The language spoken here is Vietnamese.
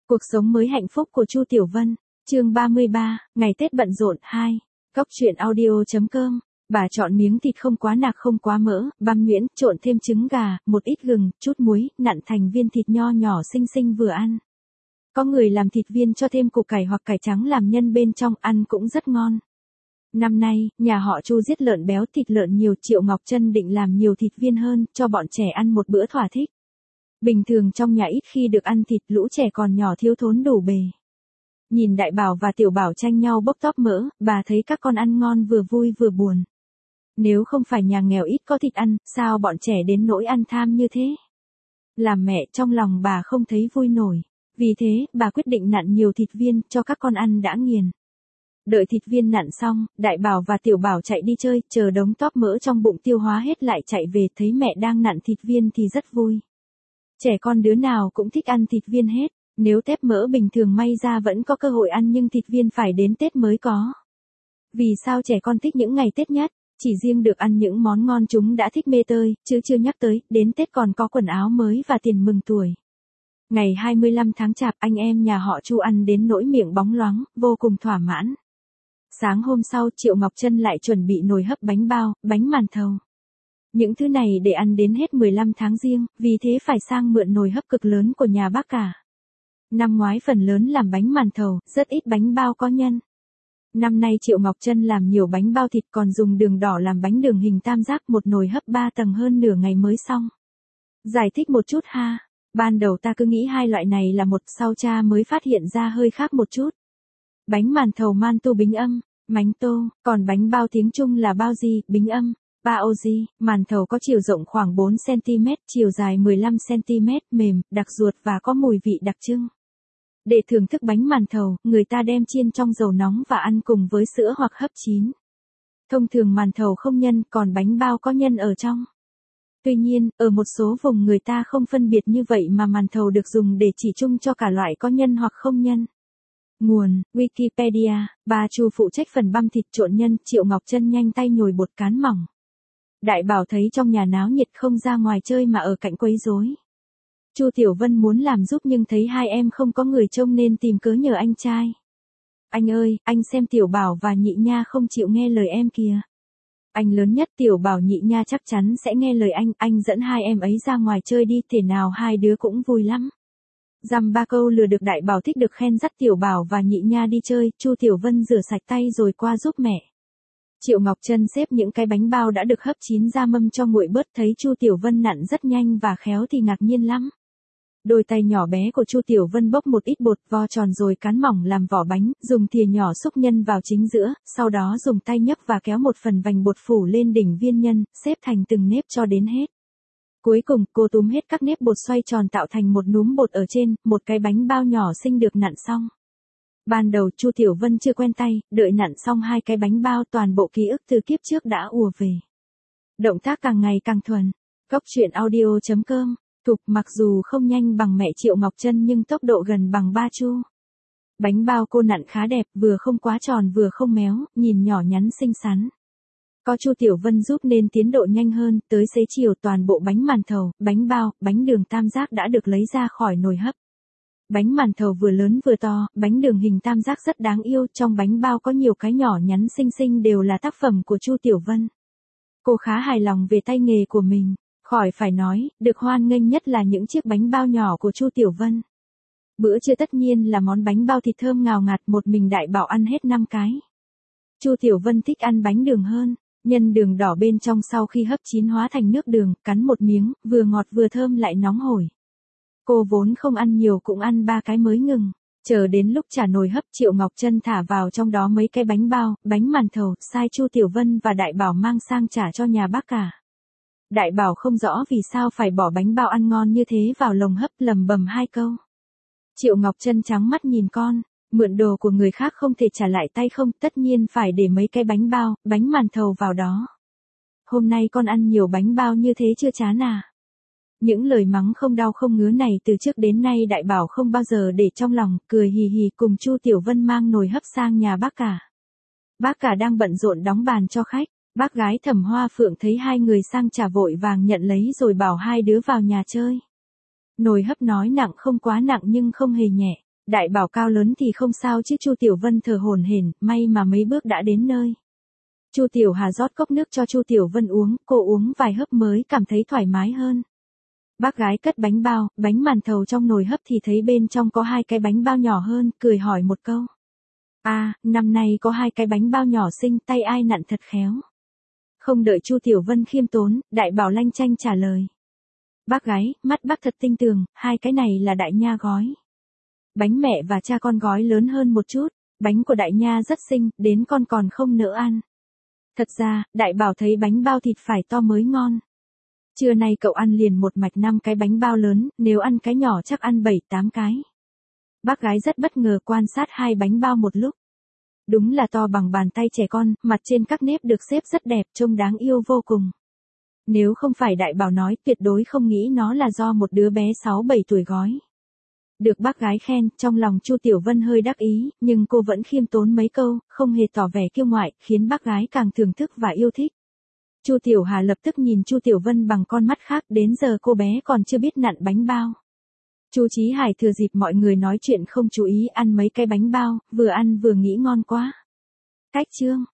Cuộc sống mới hạnh phúc của Chu Tiểu Vân, chương 33, ngày Tết bận rộn 2. Góc truyện audio.com. Bà chọn miếng thịt không quá nạc không quá mỡ, băm nhuyễn, trộn thêm trứng gà, một ít gừng, chút muối, nặn thành viên thịt nho nhỏ xinh xinh vừa ăn. Có người làm thịt viên cho thêm củ cải hoặc cải trắng làm nhân bên trong, ăn cũng rất ngon. Năm nay, nhà họ Chu giết lợn béo thịt lợn nhiều, Triệu Ngọc Trân định làm nhiều thịt viên hơn, cho bọn trẻ ăn một bữa thỏa thích. Bình thường trong nhà ít khi được ăn thịt, lũ trẻ còn nhỏ thiếu thốn đủ bề. Nhìn Đại Bảo và Tiểu Bảo tranh nhau bốc tóp mỡ, bà thấy các con ăn ngon vừa vui vừa buồn. Nếu không phải nhà nghèo ít có thịt ăn, sao bọn trẻ đến nỗi ăn tham như thế? Làm mẹ trong lòng bà không thấy vui nổi. Vì thế, bà quyết định nặn nhiều thịt viên cho các con ăn đã nghiền. Đợi thịt viên nặn xong, Đại Bảo và Tiểu Bảo chạy đi chơi, chờ đống tóp mỡ trong bụng tiêu hóa hết lại chạy về, thấy mẹ đang nặn thịt viên thì rất vui. Trẻ con đứa nào cũng thích ăn thịt viên hết, nếu tép mỡ bình thường may ra vẫn có cơ hội ăn nhưng thịt viên phải đến Tết mới có. Vì sao trẻ con thích những ngày Tết nhất? Chỉ riêng được ăn những món ngon chúng đã thích mê tơi, chứ chưa nhắc tới, đến Tết còn có quần áo mới và tiền mừng tuổi. Ngày 25 tháng Chạp, anh em nhà họ Chu ăn đến nỗi miệng bóng loáng, vô cùng thỏa mãn. Sáng hôm sau, Triệu Ngọc Trân lại chuẩn bị nồi hấp bánh bao, bánh màn thầu. Những thứ này để ăn đến hết 15 tháng Giêng, vì thế phải sang mượn nồi hấp cực lớn của nhà bác cả. Năm ngoái phần lớn làm bánh màn thầu, rất ít bánh bao có nhân. Năm nay Triệu Ngọc Trân làm nhiều bánh bao thịt, còn dùng đường đỏ làm bánh đường hình tam giác, một nồi hấp 3 tầng hơn nửa ngày mới xong. Giải thích một chút ha. Ban đầu ta cứ nghĩ hai loại này là một, sau cha mới phát hiện ra hơi khác một chút. Bánh màn thầu man tu bính âm, mánh tô, còn bánh bao tiếng Trung là bao gì, bính âm. Bao gì, màn thầu có chiều rộng khoảng 4cm, chiều dài 15cm, mềm, đặc ruột và có mùi vị đặc trưng. Để thưởng thức bánh màn thầu, người ta đem chiên trong dầu nóng và ăn cùng với sữa hoặc hấp chín. Thông thường màn thầu không nhân, còn bánh bao có nhân ở trong. Tuy nhiên, ở một số vùng người ta không phân biệt như vậy mà màn thầu được dùng để chỉ chung cho cả loại có nhân hoặc không nhân. Nguồn, Wikipedia, bà Chu phụ trách phần băm thịt trộn nhân, Triệu Ngọc Trân nhanh tay nhồi bột cán mỏng. Đại Bảo thấy trong nhà náo nhiệt không ra ngoài chơi mà ở cạnh quấy rối. Chu Tiểu Vân muốn làm giúp nhưng thấy hai em không có người trông nên tìm cớ nhờ anh trai. Anh ơi, anh xem Tiểu Bảo và Nhị Nha không chịu nghe lời em kìa. Anh lớn nhất, Tiểu Bảo Nhị Nha chắc chắn sẽ nghe lời anh dẫn hai em ấy ra ngoài chơi đi, thể nào hai đứa cũng vui lắm. Dăm ba câu lừa được Đại Bảo thích được khen, dắt Tiểu Bảo và Nhị Nha đi chơi, Chu Tiểu Vân rửa sạch tay rồi qua giúp mẹ. Triệu Ngọc Trân xếp những cái bánh bao đã được hấp chín ra mâm cho nguội bớt, thấy Chu Tiểu Vân nặn rất nhanh và khéo thì ngạc nhiên lắm. Đôi tay nhỏ bé của Chu Tiểu Vân bốc một ít bột, vo tròn rồi cán mỏng làm vỏ bánh, dùng thìa nhỏ xúc nhân vào chính giữa, sau đó dùng tay nhấc và kéo một phần vành bột phủ lên đỉnh viên nhân, xếp thành từng nếp cho đến hết. Cuối cùng, cô túm hết các nếp bột xoay tròn tạo thành một núm bột ở trên, một cái bánh bao nhỏ xinh được nặn xong. Ban đầu Chu Tiểu Vân chưa quen tay, đợi nặn xong hai cái bánh bao, toàn bộ ký ức từ kiếp trước đã ùa về. Động tác càng ngày càng thuần. Góc truyện audio.com. Thục mặc dù không nhanh bằng mẹ Triệu Ngọc Trân nhưng tốc độ gần bằng ba Chu. Bánh bao cô nặn khá đẹp, vừa không quá tròn vừa không méo, nhìn nhỏ nhắn xinh xắn. Có Chu Tiểu Vân giúp nên tiến độ nhanh hơn, tới xế chiều toàn bộ bánh màn thầu, bánh bao, bánh đường tam giác đã được lấy ra khỏi nồi hấp. Bánh màn thầu vừa lớn vừa to, bánh đường hình tam giác rất đáng yêu, trong bánh bao có nhiều cái nhỏ nhắn xinh xinh đều là tác phẩm của Chu Tiểu Vân. Cô khá hài lòng về tay nghề của mình, khỏi phải nói, được hoan nghênh nhất là những chiếc bánh bao nhỏ của Chu Tiểu Vân. Bữa trưa tất nhiên là món bánh bao thịt thơm ngào ngạt, một mình Đại Bảo ăn hết 5 cái. Chu Tiểu Vân thích ăn bánh đường hơn, nhân đường đỏ bên trong sau khi hấp chín hóa thành nước đường, cắn một miếng, vừa ngọt vừa thơm lại nóng hổi. Cô vốn không ăn nhiều cũng ăn 3 cái mới ngừng. Chờ đến lúc trả nồi hấp, Triệu Ngọc Trân thả vào trong đó mấy cái bánh bao, bánh màn thầu, sai Chu Tiểu Vân và Đại Bảo mang sang trả cho nhà bác cả. Đại Bảo không rõ vì sao phải bỏ bánh bao ăn ngon như thế vào lồng hấp, lầm bầm 2 câu. Triệu Ngọc Trân trắng mắt nhìn con, mượn đồ của người khác không thể trả lại tay không, tất nhiên phải để mấy cái bánh bao, bánh màn thầu vào đó. Hôm nay con ăn nhiều bánh bao như thế chưa chán à? Những lời mắng không đau không ngứa này từ trước đến nay Đại Bảo không bao giờ để trong lòng, cười hì hì cùng Chu Tiểu Vân mang nồi hấp sang nhà bác cả. Bác cả đang bận rộn đóng bàn cho khách, bác gái Thẩm Hoa Phượng thấy hai người sang trả vội vàng nhận lấy rồi bảo hai đứa vào nhà chơi. Nồi hấp nói nặng không quá nặng nhưng không hề nhẹ, Đại bảo cao lớn thì không sao chứ Chu Tiểu Vân thở hổn hển, may mà mấy bước đã đến nơi. Chu Tiểu Hà rót cốc nước cho Chu Tiểu Vân uống, cô uống vài hớp mới cảm thấy thoải mái hơn. Bác gái cất bánh bao, bánh màn thầu trong nồi hấp thì thấy bên trong có 2 cái bánh bao nhỏ hơn, cười hỏi một câu. À, năm nay có 2 cái bánh bao nhỏ xinh, tay ai nặn thật khéo. Không đợi Chu Tiểu Vân khiêm tốn, đại bảo lanh chanh trả lời. Bác gái, mắt bác thật tinh tường, 2 cái này là đại nha gói. Bánh mẹ và cha con gói lớn hơn một chút, bánh của đại nha rất xinh, đến con còn không nỡ ăn. Thật ra, đại bảo thấy bánh bao thịt phải to mới ngon. Trưa nay cậu ăn liền một mạch 5 cái bánh bao lớn, nếu ăn cái nhỏ chắc ăn 7-8 cái. Bác gái rất bất ngờ quan sát 2 bánh bao một lúc. Đúng là to bằng bàn tay trẻ con, mặt trên các nếp được xếp rất đẹp, trông đáng yêu vô cùng. Nếu không phải đại bảo nói, tuyệt đối không nghĩ nó là do một đứa bé 6-7 tuổi gói. Được bác gái khen, trong lòng Chu Tiểu Vân hơi đắc ý, nhưng cô vẫn khiêm tốn mấy câu, không hề tỏ vẻ kiêu ngoại, khiến bác gái càng thưởng thức và yêu thích. Chu Tiểu Hà lập tức nhìn Chu Tiểu Vân bằng con mắt khác, đến giờ cô bé còn chưa biết nặn bánh bao. Chu Chí Hải thừa dịp mọi người nói chuyện không chú ý ăn mấy cái bánh bao, vừa ăn vừa nghĩ ngon quá. Cách chương